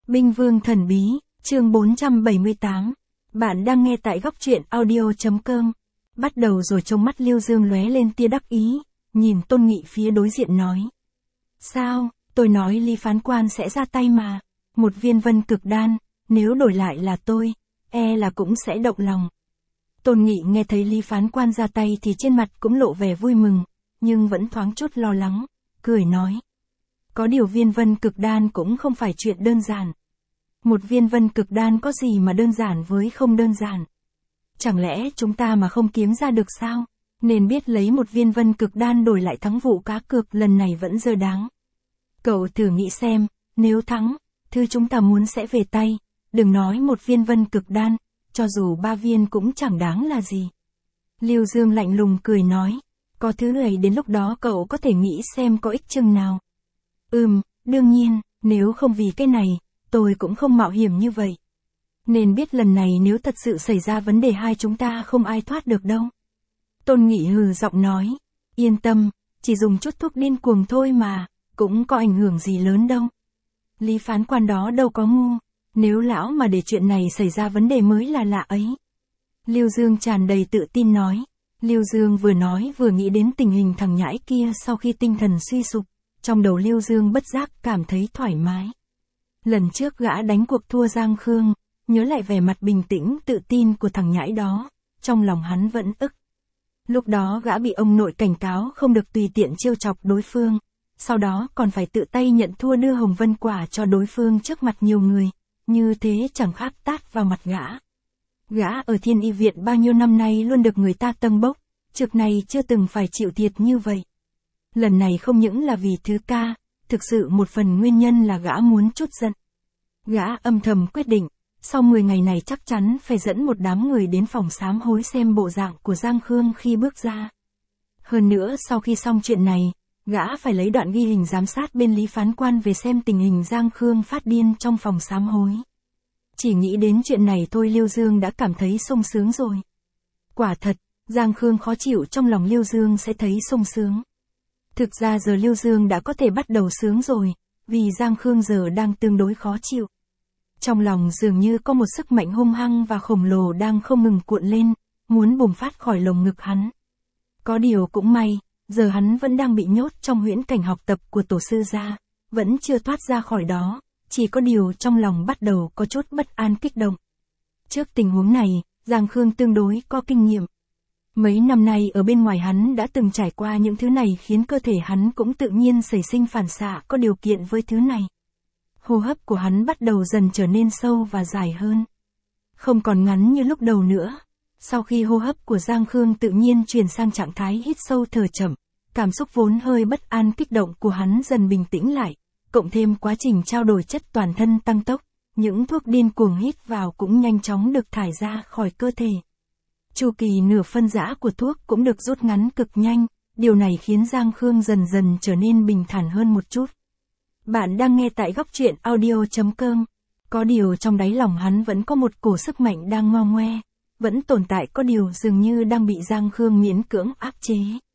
Binh Vương Thần Bí, chương 478. Bạn đang nghe tại góc truyện audio.com. Bắt đầu rồi, trong mắt Lưu Dương lóe lên tia đắc ý, nhìn Tôn Nghị phía đối diện nói. Sao, tôi nói Lý phán quan sẽ ra tay mà. Một viên vân cực đan, nếu đổi lại là tôi, e là cũng sẽ động lòng. Tôn Nghị nghe thấy Lý phán quan ra tay thì trên mặt cũng lộ vẻ vui mừng, nhưng vẫn thoáng chút lo lắng, cười nói. Có điều viên vân cực đan cũng không phải chuyện đơn giản. Một viên vân cực đan có gì mà đơn giản với không đơn giản. Chẳng lẽ chúng ta mà không kiếm ra được sao? Nên biết lấy một viên vân cực đan đổi lại thắng vụ cá cược lần này vẫn dơ đáng. Cậu thử nghĩ xem, nếu thắng, thứ chúng ta muốn sẽ về tay, đừng nói một viên vân cực đan, cho dù 3 viên cũng chẳng đáng là gì. Lưu Dương lạnh lùng cười nói, có thứ ấy đến lúc đó cậu có thể nghĩ xem có ích chừng nào. Đương nhiên, nếu không vì cái này, tôi cũng không mạo hiểm như vậy. Nên biết lần này nếu thật sự xảy ra vấn đề hai chúng ta không ai thoát được đâu. Tôn Nghị hừ giọng nói, yên tâm, chỉ dùng chút thuốc điên cuồng thôi mà, cũng có ảnh hưởng gì lớn đâu. Lý phán quan đó đâu có ngu, nếu lão mà để chuyện này xảy ra vấn đề mới là lạ ấy. Lưu Dương tràn đầy tự tin nói. Lưu Dương vừa nói vừa nghĩ đến tình hình thằng nhãi kia sau khi tinh thần suy sụp. Trong đầu Lưu Dương bất giác cảm thấy thoải mái. Lần trước gã đánh cuộc thua Giang Khương, nhớ lại vẻ mặt bình tĩnh tự tin của thằng nhãi đó, trong lòng hắn vẫn ức. Lúc đó gã bị ông nội cảnh cáo không được tùy tiện trêu chọc đối phương, sau đó còn phải tự tay nhận thua đưa hồng vân quả cho đối phương trước mặt nhiều người, như thế chẳng khác tát vào mặt gã. Gã ở Thiên Y Viện bao nhiêu năm nay luôn được người ta tâng bốc, trước này chưa từng phải chịu thiệt như vậy. Lần này không những là vì thứ ca, thực sự một phần nguyên nhân là gã muốn trút giận. Gã âm thầm quyết định, sau 10 ngày này chắc chắn phải dẫn một đám người đến phòng sám hối xem bộ dạng của Giang Khương khi bước ra. Hơn nữa sau khi xong chuyện này, gã phải lấy đoạn ghi hình giám sát bên Lý phán quan về xem tình hình Giang Khương phát điên trong phòng sám hối. Chỉ nghĩ đến chuyện này thôi Lưu Dương đã cảm thấy sung sướng rồi. Quả thật, Giang Khương khó chịu trong lòng Lưu Dương sẽ thấy sung sướng. Thực ra giờ Lưu Dương đã có thể bắt đầu sướng rồi, vì Giang Khương giờ đang tương đối khó chịu. Trong lòng dường như có một sức mạnh hung hăng và khổng lồ đang không ngừng cuộn lên, muốn bùng phát khỏi lồng ngực hắn. Có điều cũng may, giờ hắn vẫn đang bị nhốt trong huyễn cảnh học tập của tổ sư gia, vẫn chưa thoát ra khỏi đó, chỉ có điều trong lòng bắt đầu có chút bất an kích động. Trước tình huống này, Giang Khương tương đối có kinh nghiệm. Mấy năm nay ở bên ngoài hắn đã từng trải qua những thứ này khiến cơ thể hắn cũng tự nhiên xảy sinh phản xạ có điều kiện với thứ này. Hô hấp của hắn bắt đầu dần trở nên sâu và dài hơn. Không còn ngắn như lúc đầu nữa. Sau khi hô hấp của Giang Khương tự nhiên chuyển sang trạng thái hít sâu thở chậm, cảm xúc vốn hơi bất an kích động của hắn dần bình tĩnh lại, cộng thêm quá trình trao đổi chất toàn thân tăng tốc, những thuốc điên cuồng hít vào cũng nhanh chóng được thải ra khỏi cơ thể. Chu kỳ nửa phân rã của thuốc cũng được rút ngắn cực nhanh, điều này khiến Giang Khương dần dần trở nên bình thản hơn một chút. Bạn đang nghe tại góc truyện audio.com. Có điều trong đáy lòng hắn vẫn có một cổ sức mạnh đang ngo ngoe, vẫn tồn tại có điều dường như đang bị Giang Khương miễn cưỡng áp chế.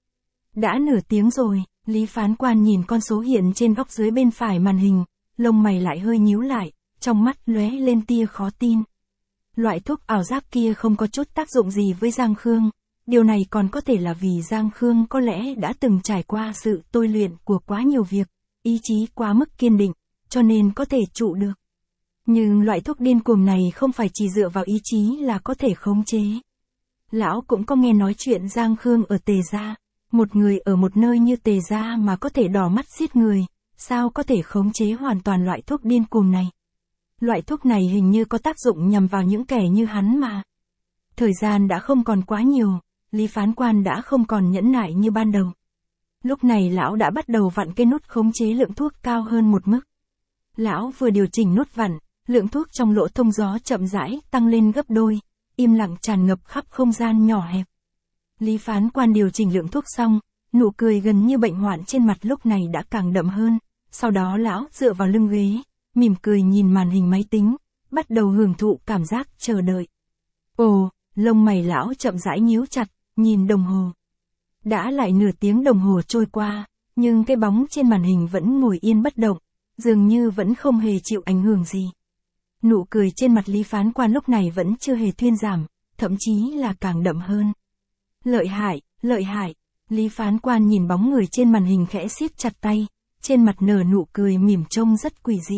Đã nửa tiếng rồi, Lý phán quan nhìn con số hiện trên góc dưới bên phải màn hình, lông mày lại hơi nhíu lại, trong mắt lóe lên tia khó tin. Loại thuốc ảo giác kia không có chút tác dụng gì với Giang Khương, điều này còn có thể là vì Giang Khương có lẽ đã từng trải qua sự tôi luyện của quá nhiều việc, ý chí quá mức kiên định, cho nên có thể trụ được. Nhưng loại thuốc điên cuồng này không phải chỉ dựa vào ý chí là có thể khống chế. Lão cũng có nghe nói chuyện Giang Khương ở Tề Gia, một người ở một nơi như Tề Gia mà có thể đỏ mắt giết người, sao có thể khống chế hoàn toàn loại thuốc điên cuồng này. Loại thuốc này hình như có tác dụng nhằm vào những kẻ như hắn mà. Thời gian đã không còn quá nhiều, Lý phán quan đã không còn nhẫn nại như ban đầu. Lúc này lão đã bắt đầu vặn cái nút khống chế lượng thuốc cao hơn một mức. Lão vừa điều chỉnh nút vặn, lượng thuốc trong lỗ thông gió chậm rãi tăng lên gấp đôi, im lặng tràn ngập khắp không gian nhỏ hẹp. Lý phán quan điều chỉnh lượng thuốc xong, nụ cười gần như bệnh hoạn trên mặt lúc này đã càng đậm hơn, sau đó lão dựa vào lưng ghế, mỉm cười nhìn màn hình máy tính, bắt đầu hưởng thụ cảm giác chờ đợi. Ồ, lông mày lão chậm rãi nhíu chặt, nhìn đồng hồ. Đã lại nửa tiếng đồng hồ trôi qua, nhưng cái bóng trên màn hình vẫn ngồi yên bất động, dường như vẫn không hề chịu ảnh hưởng gì. Nụ cười trên mặt Lý Phán Quan lúc này vẫn chưa hề thuyên giảm, thậm chí là càng đậm hơn. Lợi hại, lợi hại. Lý Phán Quan nhìn bóng người trên màn hình khẽ siết chặt tay, trên mặt nở nụ cười mỉm trông rất quỷ dị.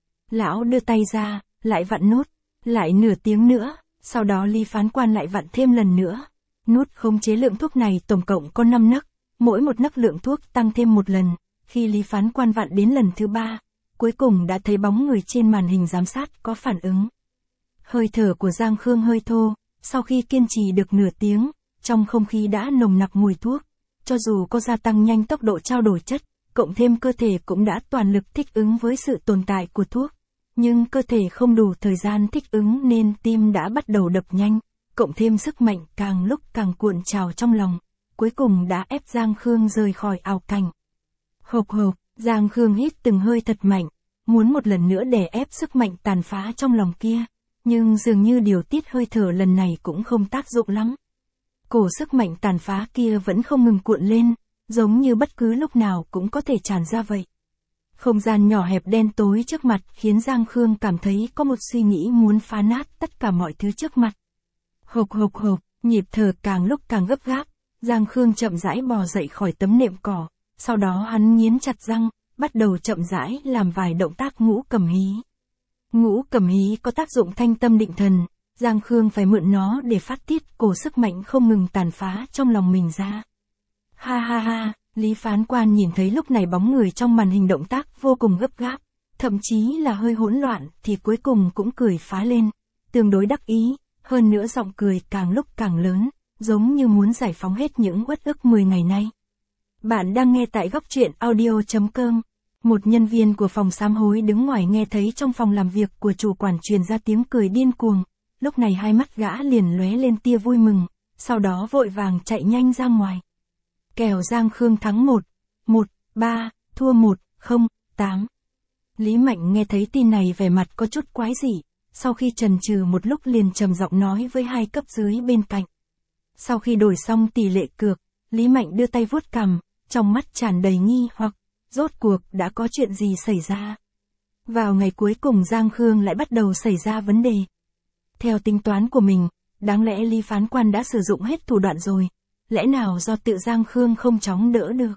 Lão đưa tay ra, lại vặn nút, lại nửa tiếng nữa, sau đó Lý Phán Quan lại vặn thêm lần nữa. Nút khống chế lượng thuốc này tổng cộng có 5 nấc, mỗi một nấc lượng thuốc tăng thêm một lần. Khi Lý Phán Quan vặn đến lần thứ 3, cuối cùng đã thấy bóng người trên màn hình giám sát có phản ứng. Hơi thở của Giang Khương hơi thô, sau khi kiên trì được nửa tiếng, trong không khí đã nồng nặc mùi thuốc. Cho dù có gia tăng nhanh tốc độ trao đổi chất, cộng thêm cơ thể cũng đã toàn lực thích ứng với sự tồn tại của thuốc. Nhưng cơ thể không đủ thời gian thích ứng nên tim đã bắt đầu đập nhanh, cộng thêm sức mạnh càng lúc càng cuộn trào trong lòng. Cuối cùng đã ép Giang Khương rời khỏi ảo cảnh. Hộc hộc, Giang Khương hít từng hơi thật mạnh, muốn một lần nữa đè ép sức mạnh tàn phá trong lòng kia. Nhưng dường như điều tiết hơi thở lần này cũng không tác dụng lắm. Cổ sức mạnh tàn phá kia vẫn không ngừng cuộn lên, giống như bất cứ lúc nào cũng có thể tràn ra vậy. Không gian nhỏ hẹp đen tối trước mặt khiến Giang Khương cảm thấy có một suy nghĩ muốn phá nát tất cả mọi thứ trước mặt. Hộc hộc hộc, nhịp thở càng lúc càng gấp gáp, Giang Khương chậm rãi bò dậy khỏi tấm nệm cỏ, sau đó hắn nghiến chặt răng, bắt đầu chậm rãi làm vài động tác ngũ cầm hí. Ngũ cầm hí có tác dụng thanh tâm định thần, Giang Khương phải mượn nó để phát tiết cổ sức mạnh không ngừng tàn phá trong lòng mình ra. Ha ha ha, Lý Phán Quan nhìn thấy lúc này bóng người trong màn hình động tác vô cùng gấp gáp, thậm chí là hơi hỗn loạn thì cuối cùng cũng cười phá lên, tương đối đắc ý, hơn nữa giọng cười càng lúc càng lớn, giống như muốn giải phóng hết những uất ức 10 ngày nay. Bạn đang nghe tại góc truyện audio.com. Một nhân viên của phòng sám hối đứng ngoài nghe thấy trong phòng làm việc của chủ quản truyền ra tiếng cười điên cuồng, lúc này hai mắt gã liền lóe lên tia vui mừng, sau đó vội vàng chạy nhanh ra ngoài. Kèo Giang Khương thắng 1-3, thua 1-0-8. Lý Mạnh nghe thấy tin này vẻ mặt có chút quái dị, sau khi chần chừ một lúc liền trầm giọng nói với hai cấp dưới bên cạnh. Sau khi đổi xong tỷ lệ cược, Lý Mạnh đưa tay vuốt cằm, trong mắt tràn đầy nghi hoặc, rốt cuộc đã có chuyện gì xảy ra. Vào ngày cuối cùng Giang Khương lại bắt đầu xảy ra vấn đề. Theo tính toán của mình, đáng lẽ Lý Phán Quan đã sử dụng hết thủ đoạn rồi, lẽ nào do tự Giang Khương không chóng đỡ được.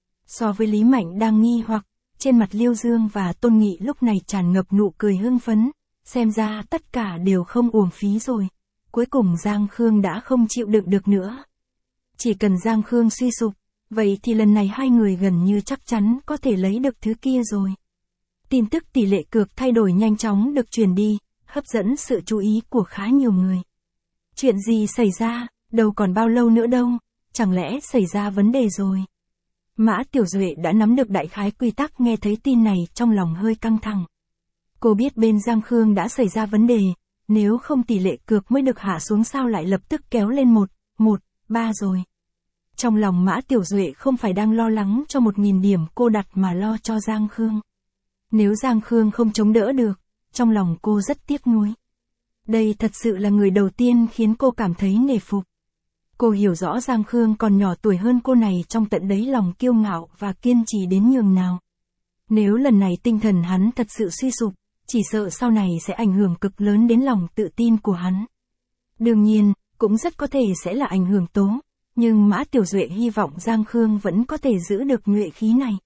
So với Lý Mạnh đang nghi hoặc, trên mặt Liêu Dương và Tôn Nghị lúc này tràn ngập nụ cười hưng phấn, xem ra tất cả đều không uổng phí rồi. Cuối cùng Giang Khương đã không chịu đựng được nữa. Chỉ cần Giang Khương suy sụp, vậy thì lần này hai người gần như chắc chắn có thể lấy được thứ kia rồi. Tin tức tỷ lệ cược thay đổi nhanh chóng được truyền đi, hấp dẫn sự chú ý của khá nhiều người. Chuyện gì xảy ra, đâu còn bao lâu nữa đâu, chẳng lẽ xảy ra vấn đề rồi. Mã Tiểu Duệ đã nắm được đại khái quy tắc, nghe thấy tin này trong lòng hơi căng thẳng. Cô biết bên Giang Khương đã xảy ra vấn đề, nếu không tỷ lệ cược mới được hạ xuống sao lại lập tức kéo lên 1-3 rồi. Trong lòng Mã Tiểu Duệ không phải đang lo lắng cho 1000 điểm cô đặt mà lo cho Giang Khương. Nếu Giang Khương không chống đỡ được, trong lòng cô rất tiếc nuối. Đây thật sự là người đầu tiên khiến cô cảm thấy nể phục. Cô hiểu rõ Giang Khương còn nhỏ tuổi hơn cô này trong tận đáy lòng kiêu ngạo và kiên trì đến nhường nào. Nếu lần này tinh thần hắn thật sự suy sụp, chỉ sợ sau này sẽ ảnh hưởng cực lớn đến lòng tự tin của hắn. Đương nhiên, cũng rất có thể sẽ là ảnh hưởng tố, nhưng Mã Tiểu Duệ hy vọng Giang Khương vẫn có thể giữ được nhuệ khí này.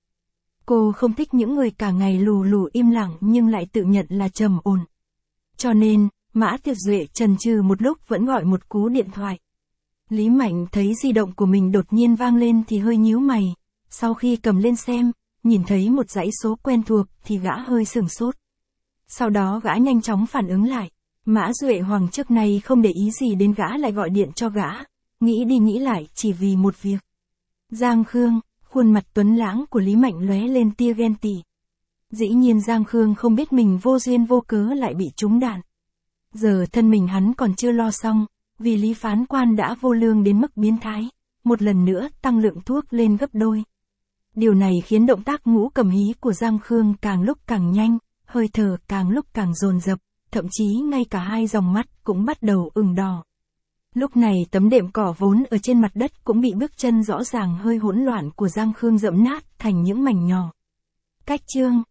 Cô không thích những người cả ngày lù lù im lặng nhưng lại tự nhận là trầm ổn. Cho nên, Mã Tiểu Duệ chần chừ một lúc vẫn gọi một cú điện thoại. Lý Mạnh thấy di động của mình đột nhiên vang lên thì hơi nhíu mày, sau khi cầm lên xem, nhìn thấy một dãy số quen thuộc thì gã hơi sửng sốt. Sau đó gã nhanh chóng phản ứng lại, Mã Duệ Hoàng trước nay không để ý gì đến gã lại gọi điện cho gã, nghĩ đi nghĩ lại chỉ vì một việc. Giang Khương, khuôn mặt tuấn lãng của Lý Mạnh lóe lên tia ghen tị. Dĩ nhiên Giang Khương không biết mình vô duyên vô cớ lại bị trúng đạn. Giờ thân mình hắn còn chưa lo xong, vì Lý Phán Quan đã vô lương đến mức biến thái, một lần nữa tăng lượng thuốc lên gấp đôi. Điều này khiến động tác ngũ cầm hí của Giang Khương càng lúc càng nhanh, hơi thở càng lúc càng dồn dập, thậm chí ngay cả hai dòng mắt cũng bắt đầu ửng đỏ. Lúc này tấm đệm cỏ vốn ở trên mặt đất cũng bị bước chân rõ ràng hơi hỗn loạn của Giang Khương dẫm nát thành những mảnh nhỏ. Cách chương